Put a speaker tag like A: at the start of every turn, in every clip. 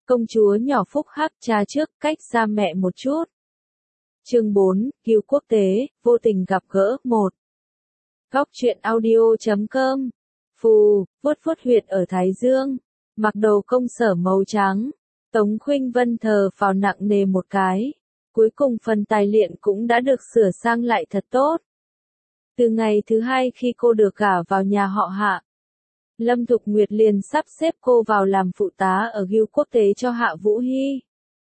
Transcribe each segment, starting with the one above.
A: Công chúa nhỏ phúc hắc cha trước, cách xa mẹ một chút. Chương 4, Kiều Quốc tế, vô tình gặp gỡ 1. Góc truyện audio.com. Phù, vuốt vuốt huyệt ở Thái Dương, mặc đồ công sở màu trắng. Tống Khuynh Vân thờ phào nặng nề một cái. Cuối cùng phần tài liệu cũng đã được sửa sang lại thật tốt. Từ ngày thứ 2 khi cô được gả vào nhà họ Hạ, Lâm Thục Nguyệt liền sắp xếp cô vào làm phụ tá ở Kiều Quốc tế cho Hạ Vũ Hy.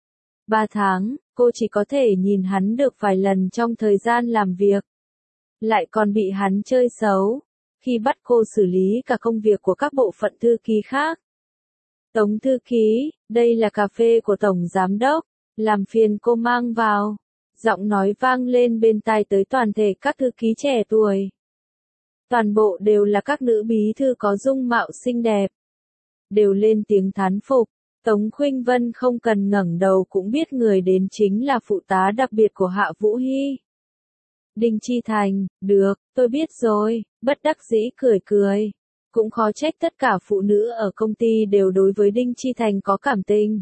A: 3 tháng, cô chỉ có thể nhìn hắn được vài lần trong thời gian làm việc. Lại còn bị hắn chơi xấu, khi bắt cô xử lý cả công việc của các bộ phận thư ký khác. Tống thư ký, đây là cà phê của Tổng Giám Đốc, làm phiền cô mang vào. Giọng nói vang lên bên tai tới toàn thể các thư ký trẻ tuổi. Toàn bộ đều là các nữ bí thư có dung mạo xinh đẹp. Đều lên tiếng thán phục. Tống Khuynh Vân không cần ngẩng đầu cũng biết người đến chính là phụ tá đặc biệt của Hạ Vũ Hy. Đinh Chi Thành, được, tôi biết rồi, bất đắc dĩ cười cười. Cũng khó trách tất cả phụ nữ ở công ty đều đối với Đinh Chi Thành có cảm tình.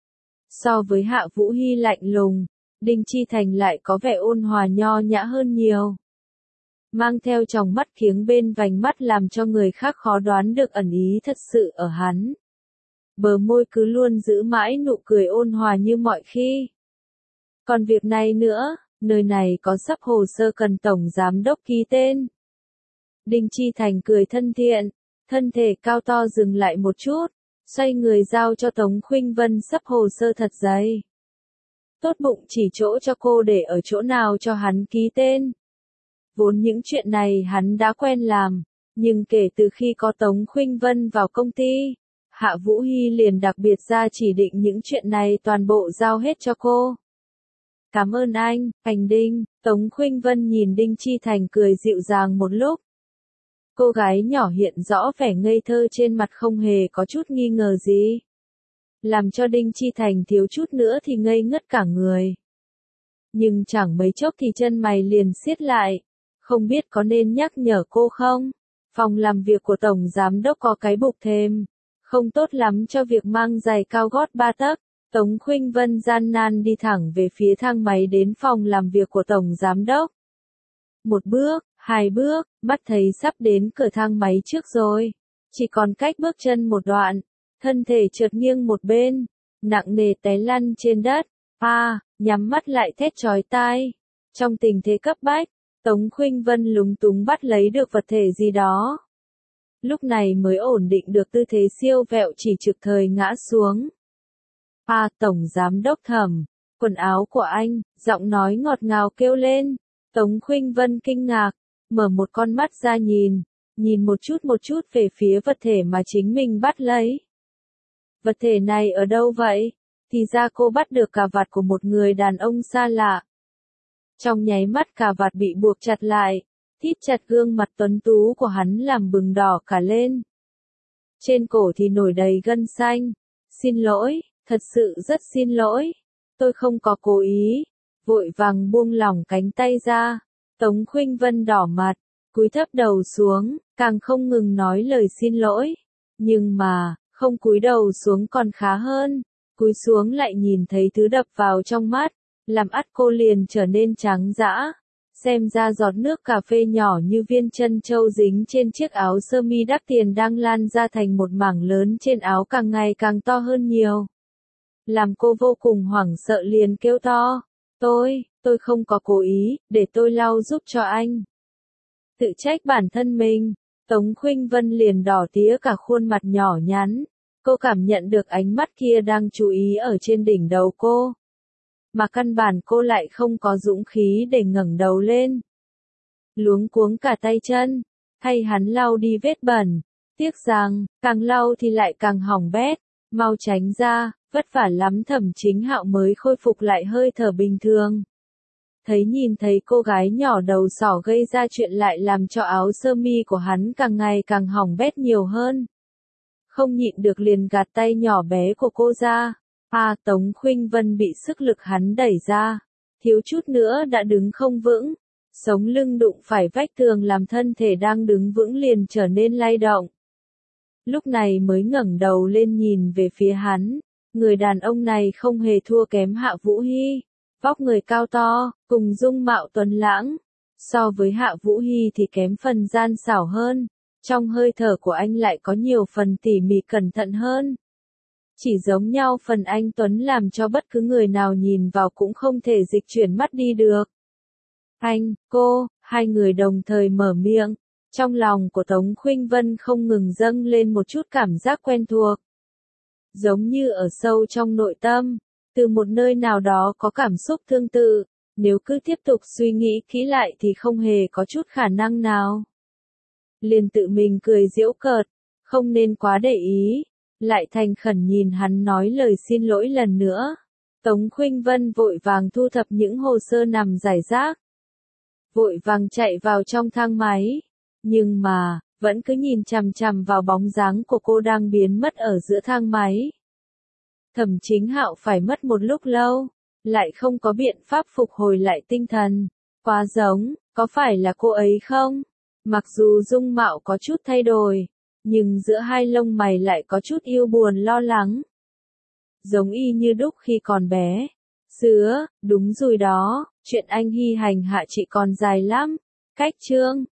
A: So với Hạ Vũ Hy lạnh lùng, Đinh Chi Thành lại có vẻ ôn hòa nho nhã hơn nhiều. Mang theo tròng mắt kiếng bên vành mắt làm cho người khác khó đoán được ẩn ý thật sự ở hắn. Bờ môi cứ luôn giữ mãi nụ cười ôn hòa như mọi khi. Còn việc này nữa, nơi này có sắp hồ sơ cần Tổng Giám Đốc ký tên. Đinh Chi Thành cười thân thiện, thân thể cao to dừng lại một chút, xoay người giao cho Tống Khuynh Vân sắp hồ sơ thật dày. Tốt bụng chỉ chỗ cho cô để ở chỗ nào cho hắn ký tên. Vốn những chuyện này hắn đã quen làm, nhưng kể từ khi có Tống Khuynh Vân vào công ty, Hạ Vũ Hy liền đặc biệt ra chỉ định những chuyện này toàn bộ giao hết cho cô. Cảm ơn anh Đinh. Tống Khuynh Vân nhìn Đinh Chi Thành cười dịu dàng một lúc. Cô gái nhỏ hiện rõ vẻ ngây thơ trên mặt không hề có chút nghi ngờ gì. Làm cho Đinh Chi Thành thiếu chút nữa thì ngây ngất cả người. Nhưng chẳng mấy chốc thì chân mày liền siết lại. Không biết có nên nhắc nhở cô không? Phòng làm việc của Tổng Giám Đốc có cái bục thềm. Không tốt lắm cho việc mang giày cao gót 3 tấc. Tống Khuynh Vân gian nan đi thẳng về phía thang máy đến phòng làm việc của Tổng Giám Đốc. 1 bước, 2 bước, mắt thấy sắp đến cửa thang máy trước rồi. Chỉ còn cách bước chân một đoạn. Thân thể trượt nghiêng một bên. Nặng nề té lăn trên đất. Nhắm mắt lại thét chói tai. Trong tình thế cấp bách, Tống Khuynh Vân lúng túng bắt lấy được vật thể gì đó. Lúc này mới ổn định được tư thế siêu vẹo chỉ trực thời ngã xuống. Tổng Giám Đốc Thẩm, quần áo của anh, giọng nói ngọt ngào kêu lên. Tống Khuynh Vân kinh ngạc, mở một con mắt ra nhìn một chút về phía vật thể mà chính mình bắt lấy. Vật thể này ở đâu vậy? Thì ra cô bắt được cà vạt của một người đàn ông xa lạ. Trong nháy mắt cà vạt bị buộc chặt lại, thít chặt gương mặt tuấn tú của hắn làm bừng đỏ cả lên. Trên cổ thì nổi đầy gân xanh. Xin lỗi, thật sự rất xin lỗi. Tôi không có cố ý. Vội vàng buông lỏng cánh tay ra. Tống Khuynh Vân đỏ mặt, cúi thấp đầu xuống, càng không ngừng nói lời xin lỗi. Nhưng mà, không cúi đầu xuống còn khá hơn. Cúi xuống lại nhìn thấy thứ đập vào trong mắt, làm ắt cô liền trở nên trắng dã. Xem ra giọt nước cà phê nhỏ như viên trân châu dính trên chiếc áo sơ mi đắt tiền đang lan ra thành một mảng lớn trên áo càng ngày càng to hơn nhiều. Làm cô vô cùng hoảng sợ liền kêu to. Tôi không có cố ý, để tôi lau giúp cho anh. Tự trách bản thân mình, Tống Khuynh Vân liền đỏ tía cả khuôn mặt nhỏ nhắn. Cô cảm nhận được ánh mắt kia đang chú ý ở trên đỉnh đầu cô. Mà căn bản cô lại không có dũng khí để ngẩng đầu lên. Luống cuống cả tay chân, thay hắn lau đi vết bẩn. Tiếc rằng, càng lau thì lại càng hỏng bét. Mau tránh ra, vất vả lắm Thẩm Chính Hạo mới khôi phục lại hơi thở bình thường. Nhìn thấy cô gái nhỏ đầu sỏ gây ra chuyện lại làm cho áo sơ mi của hắn càng ngày càng hỏng bét nhiều hơn. Không nhịn được liền gạt tay nhỏ bé của cô ra. Tống Khuynh Vân bị sức lực hắn đẩy ra. Thiếu chút nữa đã đứng không vững. Sống lưng đụng phải vách tường làm thân thể đang đứng vững liền trở nên lay động. Lúc này mới ngẩng đầu lên nhìn về phía hắn. Người đàn ông này không hề thua kém Hạ Vũ Hy. Vóc người cao to, cùng dung mạo tuấn lãng. So với Hạ Vũ Hy thì kém phần gian xảo hơn. Trong hơi thở của anh lại có nhiều phần tỉ mỉ cẩn thận hơn. Chỉ giống nhau phần anh tuấn làm cho bất cứ người nào nhìn vào cũng không thể dịch chuyển mắt đi được. Anh, cô, hai người đồng thời mở miệng. Trong lòng của Tống Khuynh Vân không ngừng dâng lên một chút cảm giác quen thuộc. Giống như ở sâu trong nội tâm, từ một nơi nào đó có cảm xúc tương tự, nếu cứ tiếp tục suy nghĩ kỹ lại thì không hề có chút khả năng nào. Liền tự mình cười giễu cợt, không nên quá để ý, lại thành khẩn nhìn hắn nói lời xin lỗi lần nữa. Tống Khuynh Vân vội vàng thu thập những hồ sơ nằm rải rác. Vội vàng chạy vào trong thang máy. Nhưng mà, vẫn cứ nhìn chằm chằm vào bóng dáng của cô đang biến mất ở giữa thang máy. Thẩm Chính Hạo phải mất một lúc lâu, lại không có biện pháp phục hồi lại tinh thần. Quá giống, có phải là cô ấy không? Mặc dù dung mạo có chút thay đổi, nhưng giữa hai lông mày lại có chút yêu buồn lo lắng. Giống y như đúc khi còn bé. Sứa, đúng rồi đó, chuyện anh Hy hành hạ chị còn dài lắm. Cách chương